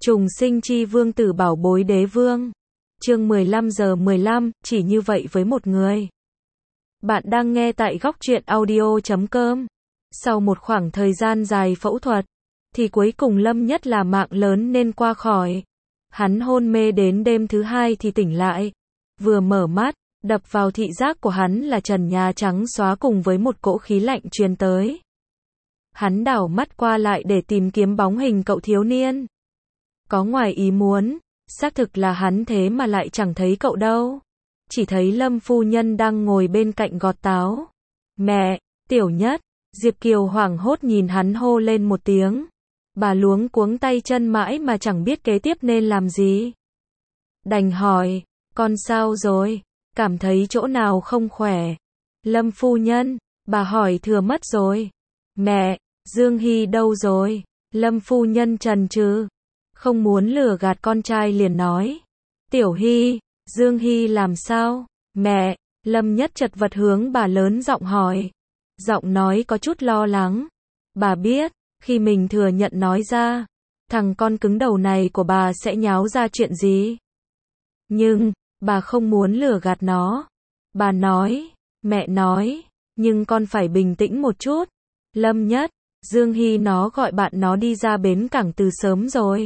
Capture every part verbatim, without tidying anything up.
Trùng sinh chi vương tử bảo bối đế vương. Chương mười lăm giờ mười lăm, chỉ như vậy với một người. Bạn đang nghe tại góc truyện audio chấm com. Sau một khoảng thời gian dài phẫu thuật, thì cuối cùng Lâm Nhất là mạng lớn nên qua khỏi. Hắn hôn mê đến đêm thứ hai thì tỉnh lại. Vừa mở mắt, đập vào thị giác của hắn là trần nhà trắng xóa cùng với một cỗ khí lạnh truyền tới. Hắn đảo mắt qua lại để tìm kiếm bóng hình cậu thiếu niên. Có ngoài ý muốn, xác thực là hắn thế mà lại chẳng thấy cậu đâu. Chỉ thấy Lâm phu nhân đang ngồi bên cạnh gọt táo. Mẹ, Tiểu Nhất, Diệp Kiều hoảng hốt nhìn hắn hô lên một tiếng. Bà luống cuống tay chân mãi mà chẳng biết kế tiếp nên làm gì. Đành hỏi, con sao rồi, cảm thấy chỗ nào không khỏe. Lâm phu nhân, bà hỏi thừa mất rồi. Mẹ, Dương Hy đâu rồi? Lâm phu nhân chần chừ, không muốn lừa gạt con trai liền nói. Tiểu Hy, Dương Hy làm sao? Mẹ, Lâm Nhất chật vật hướng bà lớn giọng hỏi. Giọng nói có chút lo lắng. Bà biết, khi mình thừa nhận nói ra, thằng con cứng đầu này của bà sẽ nháo ra chuyện gì. Nhưng, bà không muốn lừa gạt nó. Bà nói, mẹ nói, nhưng con phải bình tĩnh một chút. Lâm Nhất, Dương Hy nó gọi bạn nó đi ra bến cảng từ sớm rồi.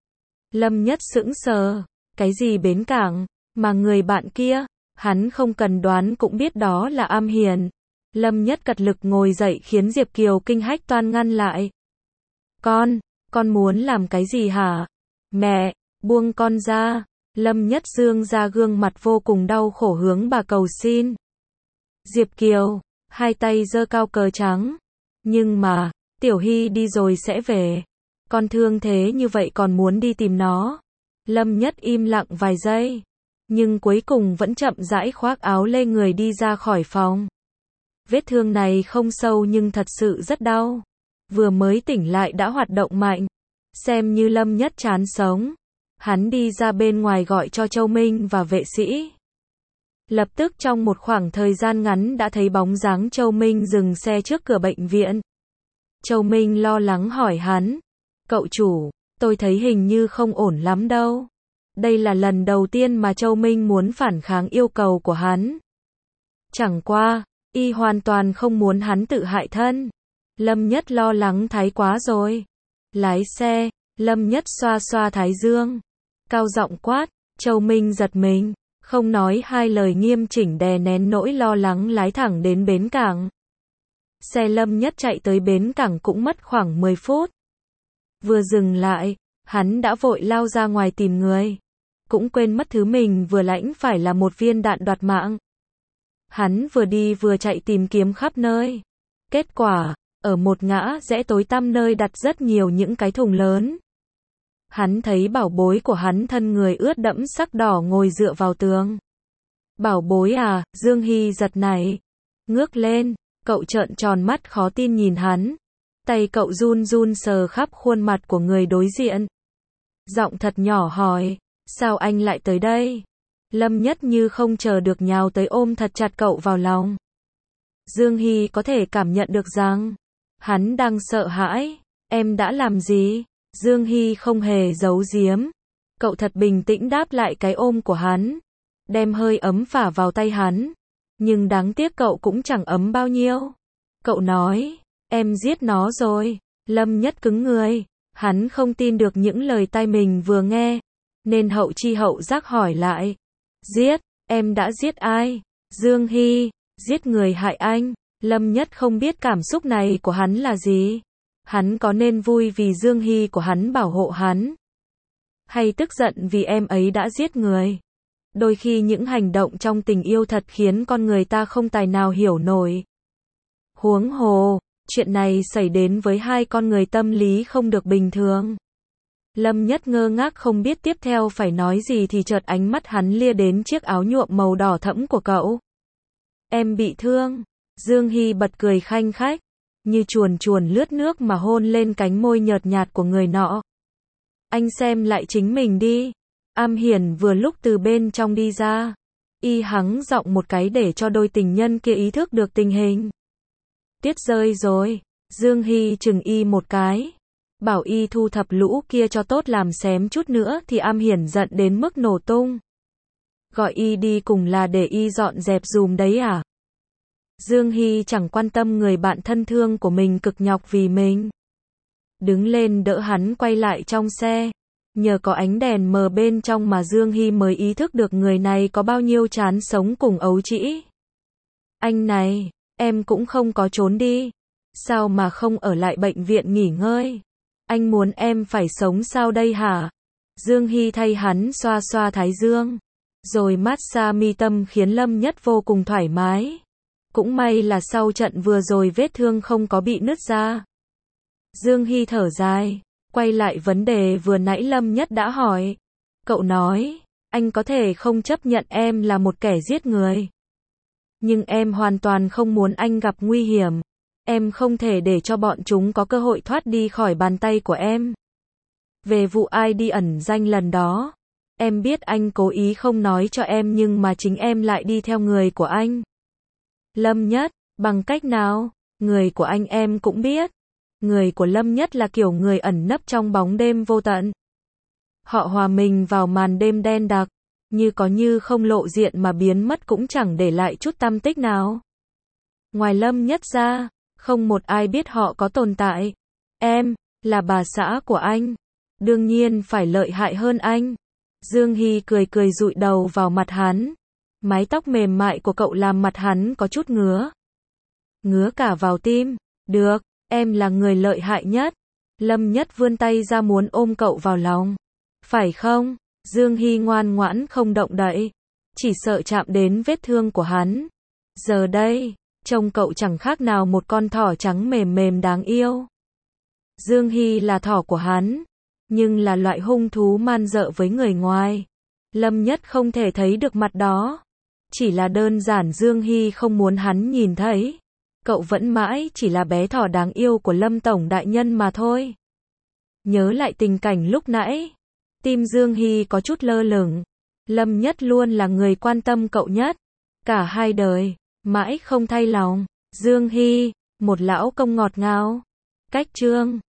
Lâm Nhất sững sờ, cái gì bến cảng, mà người bạn kia, hắn không cần đoán cũng biết đó là Am Hiền. Lâm Nhất cật lực ngồi dậy khiến Diệp Kiều kinh hách toan ngăn lại. Con, con muốn làm cái gì hả? Mẹ, buông con ra. Lâm Nhất dương ra gương mặt vô cùng đau khổ hướng bà cầu xin. Diệp Kiều, hai tay giơ cao cờ trắng. Nhưng mà, Tiểu Hy đi rồi sẽ về. Con thương thế như vậy còn muốn đi tìm nó. Lâm Nhất im lặng vài giây. Nhưng cuối cùng vẫn chậm rãi khoác áo lê người đi ra khỏi phòng. Vết thương này không sâu nhưng thật sự rất đau. Vừa mới tỉnh lại đã hoạt động mạnh. Xem như Lâm Nhất chán sống. Hắn đi ra bên ngoài gọi cho Châu Minh và vệ sĩ. Lập tức trong một khoảng thời gian ngắn đã thấy bóng dáng Châu Minh dừng xe trước cửa bệnh viện. Châu Minh lo lắng hỏi hắn. Cậu chủ, tôi thấy hình như không ổn lắm đâu. Đây là lần đầu tiên mà Châu Minh muốn phản kháng yêu cầu của hắn. Chẳng qua, y hoàn toàn không muốn hắn tự hại thân. Lâm Nhất lo lắng thái quá rồi. Lái xe, Lâm Nhất xoa xoa thái dương. Cao giọng quát, Châu Minh giật mình, không nói hai lời nghiêm chỉnh đè nén nỗi lo lắng lái thẳng đến bến cảng. Xe Lâm Nhất chạy tới bến cảng cũng mất khoảng mười phút. Vừa dừng lại, hắn đã vội lao ra ngoài tìm người. Cũng quên mất thứ mình vừa lãnh phải là một viên đạn đoạt mạng. Hắn vừa đi vừa chạy tìm kiếm khắp nơi. Kết quả, ở một ngã rẽ tối tăm nơi đặt rất nhiều những cái thùng lớn. Hắn thấy bảo bối của hắn thân người ướt đẫm sắc đỏ ngồi dựa vào tường. Bảo bối à, Dương Hy giật nảy. Ngước lên, cậu trợn tròn mắt khó tin nhìn hắn. Tay cậu run run sờ khắp khuôn mặt của người đối diện. Giọng thật nhỏ hỏi, sao anh lại tới đây? Lâm Nhất như không chờ được nhào tới ôm thật chặt cậu vào lòng. Dương Hy có thể cảm nhận được rằng, hắn đang sợ hãi. Em đã làm gì? Dương Hy không hề giấu giếm. Cậu thật bình tĩnh đáp lại cái ôm của hắn. Đem hơi ấm phả vào tay hắn. Nhưng đáng tiếc cậu cũng chẳng ấm bao nhiêu. Cậu nói, em giết nó rồi. Lâm Nhất cứng người. Hắn không tin được những lời tai mình vừa nghe. Nên hậu chi hậu giác hỏi lại. Giết, em đã giết ai? Dương Hy, giết người hại anh. Lâm Nhất không biết cảm xúc này của hắn là gì. Hắn có nên vui vì Dương Hy của hắn bảo hộ hắn? Hay tức giận vì em ấy đã giết người? Đôi khi những hành động trong tình yêu thật khiến con người ta không tài nào hiểu nổi. Huống hồ, chuyện này xảy đến với hai con người tâm lý không được bình thường. Lâm Nhất ngơ ngác không biết tiếp theo phải nói gì thì chợt ánh mắt hắn lia đến chiếc áo nhuộm màu đỏ thẫm của cậu. Em bị thương. Dương Hy bật cười khanh khách, như chuồn chuồn lướt nước mà hôn lên cánh môi nhợt nhạt của người nọ. Anh xem lại chính mình đi. Am Hiền vừa lúc từ bên trong đi ra. Y hắng giọng một cái để cho đôi tình nhân kia ý thức được tình hình. Tuyết rơi rồi. Dương Hy chừng y một cái. bảo y thu thập lũ kia cho tốt, làm xém chút nữa thì Am Hiển giận đến mức nổ tung. Gọi y đi cùng là để y dọn dẹp dùm đấy à? Dương Hy chẳng quan tâm người bạn thân thương của mình cực nhọc vì mình. Đứng lên đỡ hắn quay lại trong xe. Nhờ có ánh đèn mờ bên trong mà Dương Hy mới ý thức được người này có bao nhiêu chán sống cùng ấu trĩ. Anh này, em cũng không có trốn đi. Sao mà không ở lại bệnh viện nghỉ ngơi? Anh muốn em phải sống sao đây hả? Dương Hy thay hắn xoa xoa thái dương, rồi massage mi tâm khiến Lâm Nhất vô cùng thoải mái. Cũng may là sau trận vừa rồi vết thương không có bị nứt ra. Dương Hy thở dài, quay lại vấn đề vừa nãy Lâm Nhất đã hỏi. Cậu nói, anh có thể không chấp nhận em là một kẻ giết người. Nhưng em hoàn toàn không muốn anh gặp nguy hiểm. Em không thể để cho bọn chúng có cơ hội thoát đi khỏi bàn tay của em. Về vụ i đê ẩn danh lần đó, em biết anh cố ý không nói cho em nhưng mà chính em lại đi theo người của anh. Lâm Nhất, bằng cách nào? Người của anh em cũng biết. Người của Lâm Nhất là kiểu người ẩn nấp trong bóng đêm vô tận. Họ hòa mình vào màn đêm đen đặc, như có như không, lộ diện mà biến mất cũng chẳng để lại chút tăm tích nào. Ngoài Lâm Nhất ra, không một ai biết họ có tồn tại. Em, là bà xã của anh. Đương nhiên phải lợi hại hơn anh. Dương Hy cười cười dụi đầu vào mặt hắn. Mái tóc mềm mại của cậu làm mặt hắn có chút ngứa. Ngứa cả vào tim. Được, em là người lợi hại nhất. Lâm Nhất vươn tay ra muốn ôm cậu vào lòng. Phải không? Dương Hy ngoan ngoãn không động đậy. Chỉ sợ chạm đến vết thương của hắn. Giờ đây, trông cậu chẳng khác nào một con thỏ trắng mềm mềm đáng yêu. Dương Hy là thỏ của hắn, nhưng là loại hung thú man dợ với người ngoài. Lâm Nhất không thể thấy được mặt đó. Chỉ là đơn giản Dương Hy không muốn hắn nhìn thấy. Cậu vẫn mãi chỉ là bé thỏ đáng yêu của Lâm Tổng Đại Nhân mà thôi. Nhớ lại tình cảnh lúc nãy, tim Dương Hy có chút lơ lửng. Lâm Nhất luôn là người quan tâm cậu nhất. Cả hai đời, mãi không thay lòng. Dương Hy, một lão công ngọt ngào. Cách chương